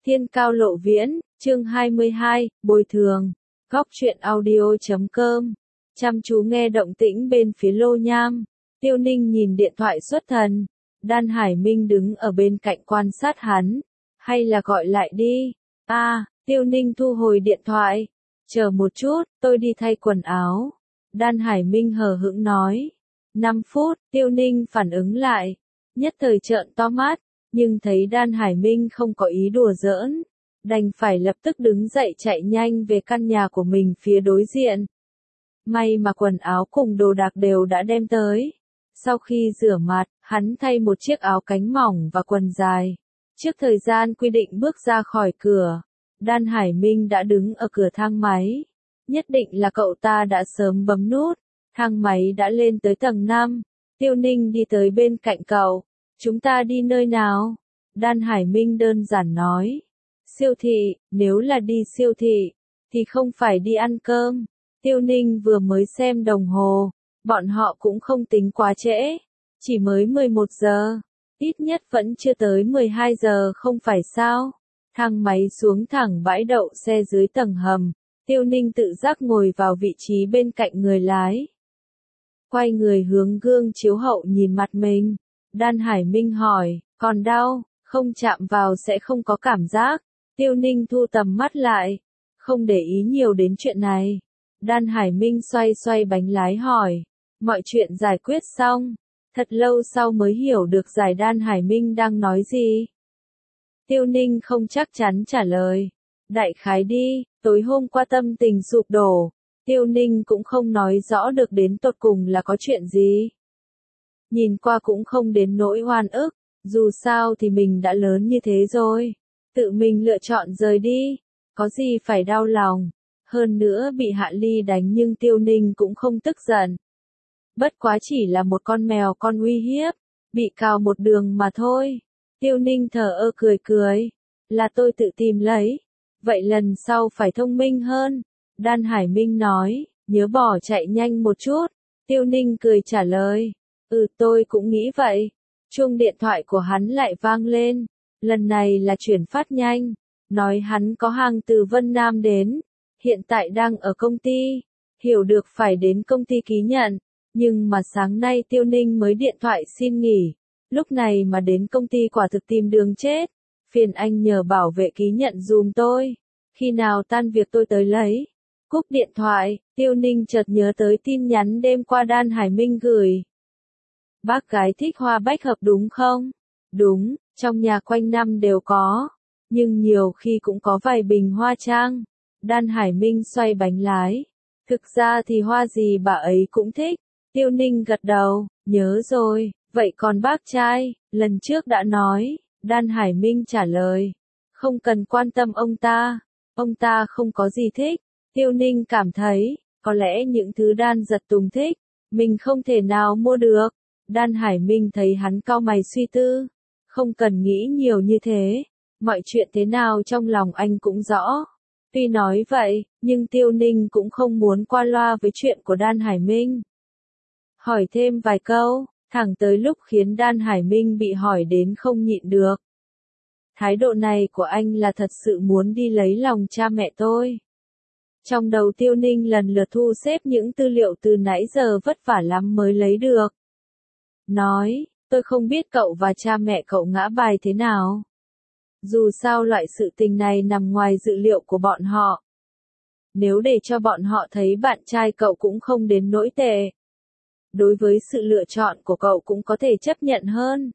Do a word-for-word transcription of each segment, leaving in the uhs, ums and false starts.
Thiên Cao Lộ Viễn, chương hai mươi hai, bồi thường. Góc truyện audio chấm com. Chăm chú nghe động tĩnh bên phía Lô Nham. Tiêu Ninh nhìn điện thoại xuất thần. Đan Hải Minh đứng ở bên cạnh quan sát hắn. Hay là gọi lại đi. A, à, Tiêu Ninh thu hồi điện thoại. Chờ một chút, tôi đi thay quần áo. Đan Hải Minh hờ hững nói. năm phút, Tiêu Ninh phản ứng lại. Nhất thời trợn to mắt. Nhưng thấy Đan Hải Minh không có ý đùa giỡn, đành phải lập tức đứng dậy chạy nhanh về căn nhà của mình phía đối diện. May mà quần áo cùng đồ đạc đều đã đem tới. Sau khi rửa mặt, hắn thay một chiếc áo cánh mỏng và quần dài. Trước thời gian quy định bước ra khỏi cửa, Đan Hải Minh đã đứng ở cửa thang máy. Nhất định là cậu ta đã sớm bấm nút. Thang máy đã lên tới tầng năm. Tiêu Ninh đi tới bên cạnh cậu. Chúng ta đi nơi nào? Đan Hải Minh đơn giản nói. Siêu thị, nếu là đi siêu thị, thì không phải đi ăn cơm. Tiêu Ninh vừa mới xem đồng hồ, bọn họ cũng không tính quá trễ. Chỉ mới mười một giờ, ít nhất vẫn chưa tới mười hai giờ không phải sao? Thang máy xuống thẳng bãi đậu xe dưới tầng hầm. Tiêu Ninh tự giác ngồi vào vị trí bên cạnh người lái. Quay người hướng gương chiếu hậu nhìn mặt mình. Đan Hải Minh hỏi, còn đau, không chạm vào sẽ không có cảm giác. Tiêu Ninh thu tầm mắt lại, không để ý nhiều đến chuyện này. Đan Hải Minh xoay xoay bánh lái hỏi, mọi chuyện giải quyết xong. Thật lâu sau mới hiểu được giải Đan Hải Minh đang nói gì. Tiêu Ninh không chắc chắn trả lời. Đại khái đi, tối hôm qua tâm tình sụp đổ. Tiêu Ninh cũng không nói rõ được đến tột cùng là có chuyện gì. Nhìn qua cũng không đến nỗi oan ức, dù sao thì mình đã lớn như thế rồi. Tự mình lựa chọn rời đi, có gì phải đau lòng. Hơn nữa bị Hạ Ly đánh nhưng Tiêu Ninh cũng không tức giận. Bất quá chỉ là một con mèo con uy hiếp, bị cào một đường mà thôi. Tiêu Ninh thờ ơ cười cười, là tôi tự tìm lấy. Vậy lần sau phải thông minh hơn. Đan Hải Minh nói, nhớ bỏ chạy nhanh một chút. Tiêu Ninh cười trả lời. Ừ, tôi cũng nghĩ vậy. Chuông điện thoại của hắn lại vang lên. Lần này là chuyển phát nhanh. Nói hắn có hàng từ Vân Nam đến. Hiện tại đang ở công ty. Hiểu được phải đến công ty ký nhận. Nhưng mà sáng nay Tiêu Ninh mới điện thoại xin nghỉ. Lúc này mà đến công ty quả thực tìm đường chết. Phiền anh nhờ bảo vệ ký nhận dùm tôi. Khi nào tan việc tôi tới lấy. Cúp điện thoại, Tiêu Ninh chợt nhớ tới tin nhắn đêm qua Đan Hải Minh gửi. Bác gái thích hoa bách hợp đúng không? Đúng, trong nhà quanh năm đều có. Nhưng nhiều khi cũng có vài bình hoa trang. Đan Hải Minh xoay bánh lái. Thực ra thì hoa gì bà ấy cũng thích. Tiêu Ninh gật đầu, nhớ rồi, vậy còn bác trai, lần trước đã nói. Đan Hải Minh trả lời. Không cần quan tâm ông ta. Ông ta không có gì thích. Tiêu Ninh cảm thấy, có lẽ những thứ Đan Giật Tùng thích, mình không thể nào mua được. Đan Hải Minh thấy hắn cau mày suy tư. Không cần nghĩ nhiều như thế. Mọi chuyện thế nào trong lòng anh cũng rõ. Tuy nói vậy, nhưng Tiêu Ninh cũng không muốn qua loa với chuyện của Đan Hải Minh. Hỏi thêm vài câu, thẳng tới lúc khiến Đan Hải Minh bị hỏi đến không nhịn được. Thái độ này của anh là thật sự muốn đi lấy lòng cha mẹ tôi. Trong đầu Tiêu Ninh lần lượt thu xếp những tư liệu từ nãy giờ vất vả lắm mới lấy được. Nói, tôi không biết cậu và cha mẹ cậu ngã bài thế nào. Dù sao loại sự tình này nằm ngoài dự liệu của bọn họ. Nếu để cho bọn họ thấy bạn trai cậu cũng không đến nỗi tệ. Đối với sự lựa chọn của cậu cũng có thể chấp nhận hơn.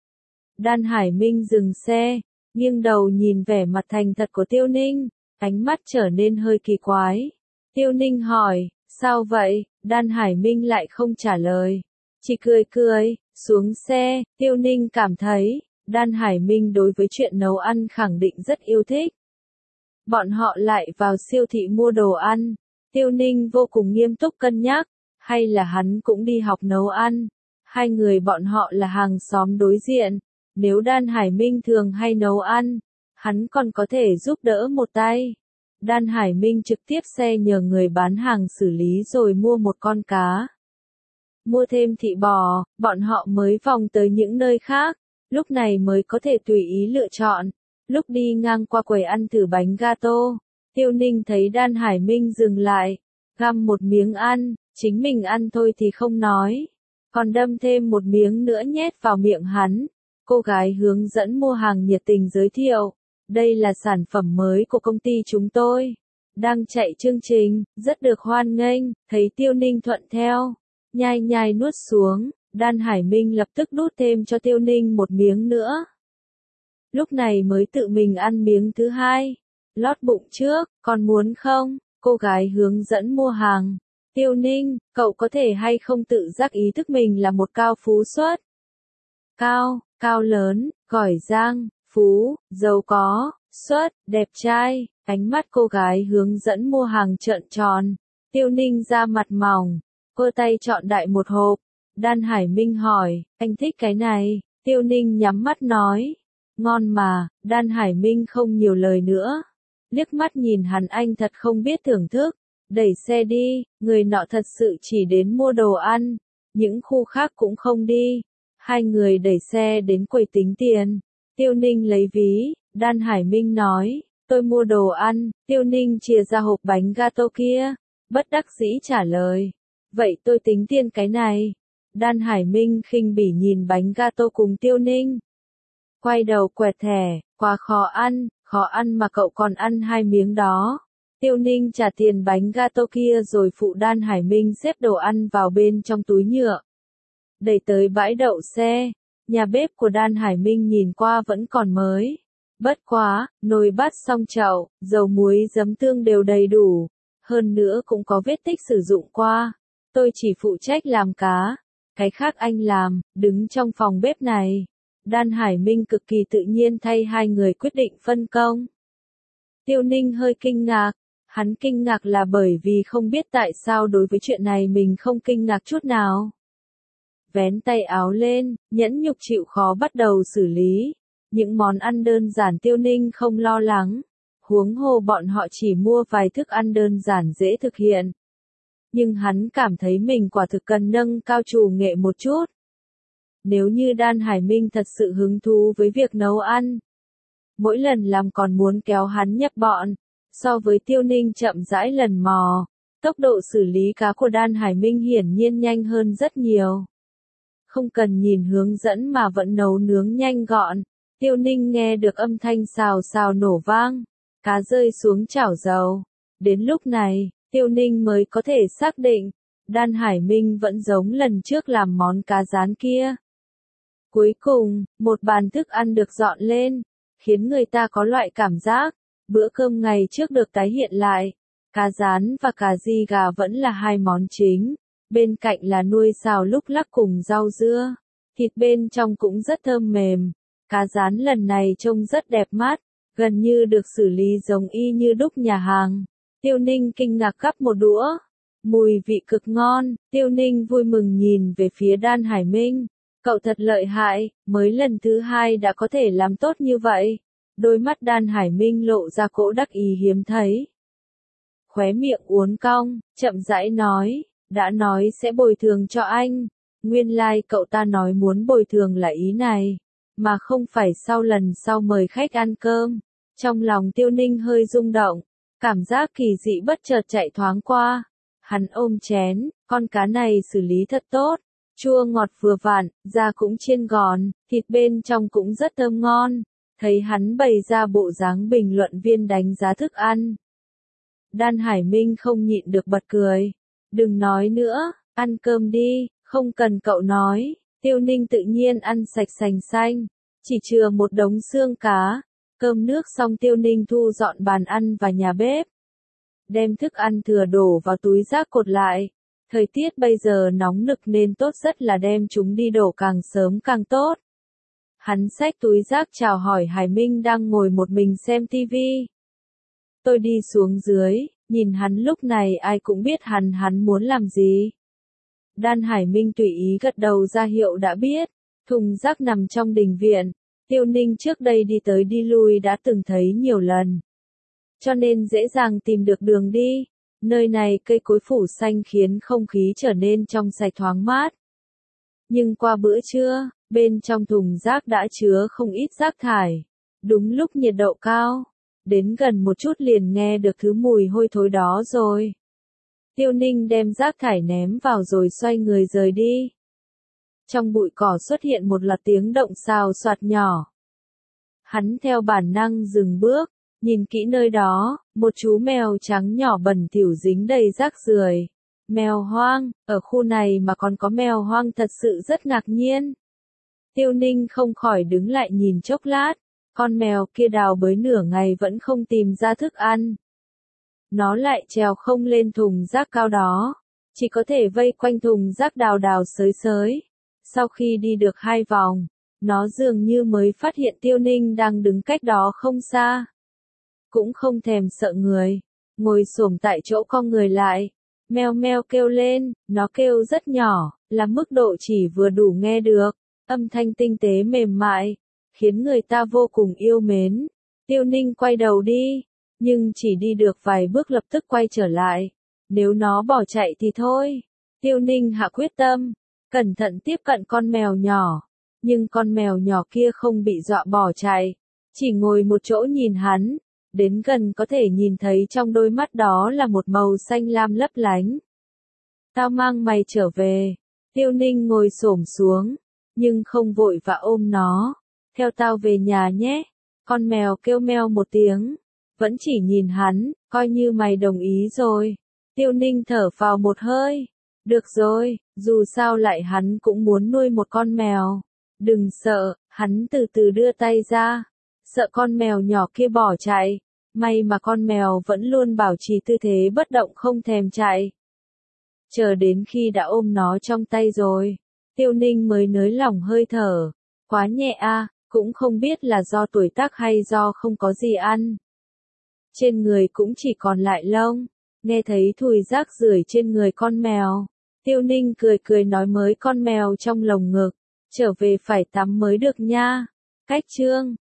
Đan Hải Minh dừng xe, nghiêng đầu nhìn vẻ mặt thành thật của Tiêu Ninh, ánh mắt trở nên hơi kỳ quái. Tiêu Ninh hỏi, sao vậy? Đan Hải Minh lại không trả lời. Chỉ cười cười, xuống xe, Tiêu Ninh cảm thấy, Đan Hải Minh đối với chuyện nấu ăn khẳng định rất yêu thích. Bọn họ lại vào siêu thị mua đồ ăn. Tiêu Ninh vô cùng nghiêm túc cân nhắc, hay là hắn cũng đi học nấu ăn. Hai người bọn họ là hàng xóm đối diện. Nếu Đan Hải Minh thường hay nấu ăn, hắn còn có thể giúp đỡ một tay. Đan Hải Minh trực tiếp xe nhờ người bán hàng xử lý rồi mua một con cá. Mua thêm thịt bò, bọn họ mới vòng tới những nơi khác, lúc này mới có thể tùy ý lựa chọn. Lúc đi ngang qua quầy ăn thử bánh gato, Tiêu Ninh thấy Đan Hải Minh dừng lại, găm một miếng ăn, chính mình ăn thôi thì không nói, còn đâm thêm một miếng nữa nhét vào miệng hắn. Cô gái hướng dẫn mua hàng nhiệt tình giới thiệu, đây là sản phẩm mới của công ty chúng tôi, đang chạy chương trình, rất được hoan nghênh. Thấy Tiêu Ninh thuận theo, nhai nhai nuốt xuống, Đan Hải Minh lập tức đút thêm cho Tiêu Ninh một miếng nữa. Lúc này mới tự mình ăn miếng thứ hai, lót bụng trước, còn muốn không? Cô gái hướng dẫn mua hàng, Tiêu Ninh, cậu có thể hay không tự giác ý thức mình là một cao phú xuất? Cao, cao lớn, giỏi giang, phú, giàu có, xuất, đẹp trai. Ánh mắt cô gái hướng dẫn mua hàng trợn tròn. Tiêu Ninh ra mặt mỏng, cơ tay chọn đại một hộp. Đan Hải Minh hỏi, anh thích cái này? Tiêu Ninh nhắm mắt nói, ngon mà. Đan Hải Minh không nhiều lời nữa, liếc mắt nhìn hắn, anh thật không biết thưởng thức. Đẩy xe đi, người nọ thật sự chỉ đến mua đồ ăn, những khu khác cũng không đi. Hai người đẩy xe đến quầy tính tiền. Tiêu Ninh lấy ví, Đan Hải Minh nói, tôi mua đồ ăn. Tiêu Ninh chìa ra hộp bánh gato kia, bất đắc dĩ trả lời, vậy tôi tính tiền cái này. Đan Hải Minh khinh bỉ nhìn bánh gato cùng Tiêu Ninh, quay đầu quẹt thẻ, quá khó ăn, khó ăn mà cậu còn ăn hai miếng đó. Tiêu Ninh trả tiền bánh gato kia rồi phụ Đan Hải Minh xếp đồ ăn vào bên trong túi nhựa. Đẩy tới bãi đậu xe, nhà bếp của Đan Hải Minh nhìn qua vẫn còn mới. Bất quá, nồi bát song chậu, dầu muối giấm tương đều đầy đủ. Hơn nữa cũng có vết tích sử dụng qua. Tôi chỉ phụ trách làm cá. Cái khác anh làm, đứng trong phòng bếp này. Đan Hải Minh cực kỳ tự nhiên thay hai người quyết định phân công. Tiêu Ninh hơi kinh ngạc. Hắn kinh ngạc là bởi vì không biết tại sao đối với chuyện này mình không kinh ngạc chút nào. Vén tay áo lên, nhẫn nhục chịu khó bắt đầu xử lý. Những món ăn đơn giản Tiêu Ninh không lo lắng. Huống hồ bọn họ chỉ mua vài thức ăn đơn giản dễ thực hiện. Nhưng hắn cảm thấy mình quả thực cần nâng cao chủ nghệ một chút. Nếu như Đan Hải Minh thật sự hứng thú với việc nấu ăn, mỗi lần làm còn muốn kéo hắn nhập bọn. So với Tiêu Ninh chậm rãi lần mò, tốc độ xử lý cá của Đan Hải Minh hiển nhiên nhanh hơn rất nhiều. Không cần nhìn hướng dẫn mà vẫn nấu nướng nhanh gọn. Tiêu Ninh nghe được âm thanh xào xào nổ vang, cá rơi xuống chảo dầu. Đến lúc này, Tiêu Ninh mới có thể xác định, Đan Hải Minh vẫn giống lần trước làm món cá rán kia. Cuối cùng, một bàn thức ăn được dọn lên, khiến người ta có loại cảm giác, bữa cơm ngày trước được tái hiện lại. Cá rán và cà ri gà vẫn là hai món chính, bên cạnh là nuôi xào lúc lắc cùng rau dưa. Thịt bên trong cũng rất thơm mềm. Cá rán lần này trông rất đẹp mắt, gần như được xử lý giống y như đúc nhà hàng. Tiêu Ninh kinh ngạc gắp một đũa, mùi vị cực ngon. Tiêu Ninh vui mừng nhìn về phía Đan Hải Minh, cậu thật lợi hại, mới lần thứ hai đã có thể làm tốt như vậy. Đôi mắt Đan Hải Minh lộ ra cỗ đắc ý hiếm thấy. Khóe miệng uốn cong, chậm rãi nói, đã nói sẽ bồi thường cho anh. Nguyên lai like cậu ta nói muốn bồi thường là ý này, mà không phải sau lần sau mời khách ăn cơm. Trong lòng Tiêu Ninh hơi rung động, cảm giác kỳ dị bất chợt chạy thoáng qua. Hắn ôm chén, con cá này xử lý thật tốt, chua ngọt vừa vặn, da cũng chiên gòn, thịt bên trong cũng rất thơm ngon. Thấy hắn bày ra bộ dáng bình luận viên đánh giá thức ăn, Đan Hải Minh không nhịn được bật cười. Đừng nói nữa, ăn cơm đi, không cần cậu nói. Tiêu Ninh tự nhiên ăn sạch sành xanh, chỉ chừa một đống xương cá. Cơm nước xong Tiêu Ninh thu dọn bàn ăn và nhà bếp, đem thức ăn thừa đổ vào túi rác cột lại. Thời tiết bây giờ nóng nực nên tốt rất là đem chúng đi đổ càng sớm càng tốt. Hắn xách túi rác chào hỏi Hải Minh đang ngồi một mình xem tivi. Tôi đi xuống dưới, nhìn hắn lúc này ai cũng biết hắn hắn muốn làm gì. Đan Hải Minh tùy ý gật đầu ra hiệu đã biết. Thùng rác nằm trong đình viện. Tiêu Ninh trước đây đi tới đi lui đã từng thấy nhiều lần, cho nên dễ dàng tìm được đường đi. Nơi này cây cối phủ xanh khiến không khí trở nên trong sạch thoáng mát. Nhưng qua bữa trưa, bên trong thùng rác đã chứa không ít rác thải. Đúng lúc nhiệt độ cao, đến gần một chút liền nghe được thứ mùi hôi thối đó rồi. Tiêu Ninh đem rác thải ném vào rồi xoay người rời đi. Trong bụi cỏ xuất hiện một loạt tiếng động xào xoạt nhỏ. Hắn theo bản năng dừng bước, nhìn kỹ nơi đó, một chú mèo trắng nhỏ bẩn thỉu dính đầy rác rưởi. Mèo hoang, ở khu này mà còn có mèo hoang thật sự rất ngạc nhiên. Tiêu Ninh không khỏi đứng lại nhìn chốc lát, con mèo kia đào bới nửa ngày vẫn không tìm ra thức ăn. Nó lại trèo không lên thùng rác cao đó, chỉ có thể vây quanh thùng rác đào đào xới xới. Sau khi đi được hai vòng, nó dường như mới phát hiện Tiêu Ninh đang đứng cách đó không xa. Cũng không thèm sợ người, ngồi xổm tại chỗ cong người lại, meo meo kêu lên, nó kêu rất nhỏ, là mức độ chỉ vừa đủ nghe được, âm thanh tinh tế mềm mại, khiến người ta vô cùng yêu mến. Tiêu Ninh quay đầu đi, nhưng chỉ đi được vài bước lập tức quay trở lại, nếu nó bỏ chạy thì thôi. Tiêu Ninh hạ quyết tâm, cẩn thận tiếp cận con mèo nhỏ, nhưng con mèo nhỏ kia không bị dọa bỏ chạy, chỉ ngồi một chỗ nhìn hắn, đến gần có thể nhìn thấy trong đôi mắt đó là một màu xanh lam lấp lánh. Tao mang mày trở về. Tiêu Ninh ngồi xổm xuống, nhưng không vội vã ôm nó. Theo tao về nhà nhé. Con mèo kêu meo một tiếng, vẫn chỉ nhìn hắn, coi như mày đồng ý rồi. Tiêu Ninh thở phào một hơi. Được rồi, dù sao lại hắn cũng muốn nuôi một con mèo. Đừng sợ, hắn từ từ đưa tay ra. Sợ con mèo nhỏ kia bỏ chạy. May mà con mèo vẫn luôn bảo trì tư thế bất động không thèm chạy. Chờ đến khi đã ôm nó trong tay rồi, Tiêu Ninh mới nới lỏng hơi thở. Quá nhẹ a, cũng không biết là do tuổi tác hay do không có gì ăn. Trên người cũng chỉ còn lại lông, nghe thấy thùi rác rưởi trên người con mèo. Tiêu Ninh cười cười nói với con mèo trong lồng ngực, trở về phải tắm mới được nha. Cách chương